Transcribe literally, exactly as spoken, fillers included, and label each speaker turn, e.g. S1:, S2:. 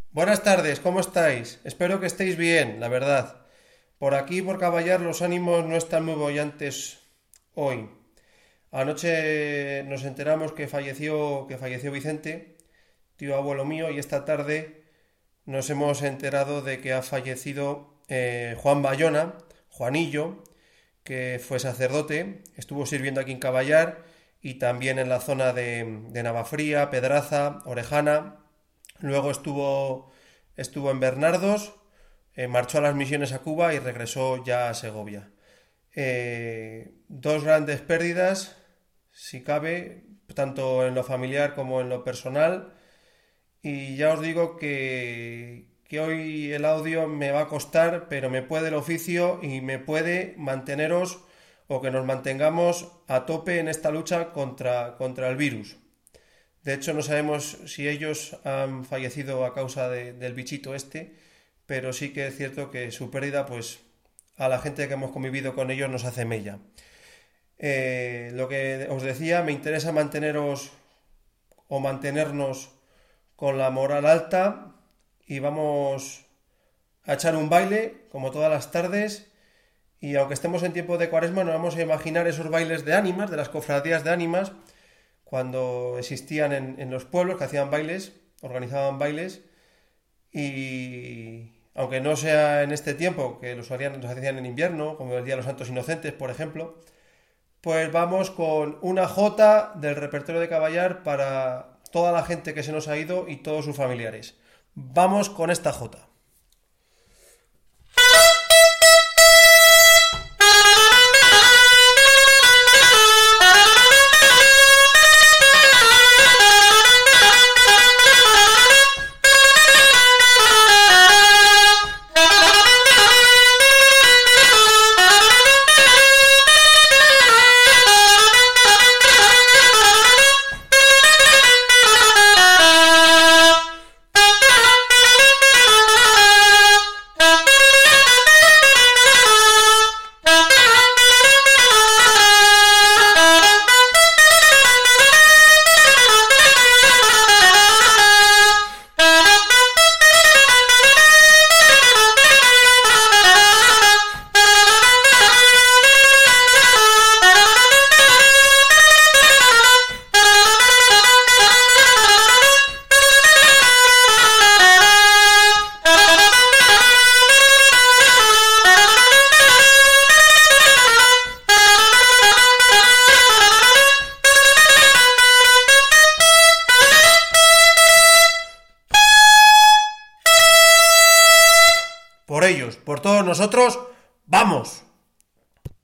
S1: Buenas tardes, ¿cómo estáis? Espero que estéis bien, la verdad. Por aquí, por Caballar, los ánimos no están muy bollantes hoy. Anoche nos enteramos que falleció, que falleció Vicente, tío abuelo mío, y esta tarde nos hemos enterado de que ha fallecido eh, Juan Bayona, Juanillo, que fue sacerdote, estuvo sirviendo aquí en Caballar y también en la zona de, de Navafría, Pedraza, Orejana. Luego estuvo, estuvo en Bernardos, eh, marchó a las misiones a Cuba y regresó ya a Segovia. Eh, dos grandes pérdidas, si cabe, tanto en lo familiar como en lo personal. Y ya os digo que, que hoy el audio me va a costar, pero me puede el oficio y me puede manteneros o que nos mantengamos a tope en esta lucha contra, contra el virus. De hecho, no sabemos si ellos han fallecido a causa de- del bichito este, pero sí que es cierto que su pérdida, pues a la gente que hemos convivido con ellos nos hace mella. Eh, lo que os decía, me interesa manteneros o mantenernos con la moral alta y vamos a echar un baile, como todas las tardes, y aunque estemos en tiempo de cuaresma, nos vamos a imaginar esos bailes de ánimas, de las cofradías de ánimas, cuando existían en, en los pueblos que hacían bailes, organizaban bailes, y aunque no sea en este tiempo, que los hacían, los hacían en invierno, como el Día de los Santos Inocentes, por ejemplo, pues vamos con una jota del repertorio de Caballar para toda la gente que se nos ha ido y todos sus familiares. Vamos con esta jota. Por ellos, por todos nosotros, ¡vamos!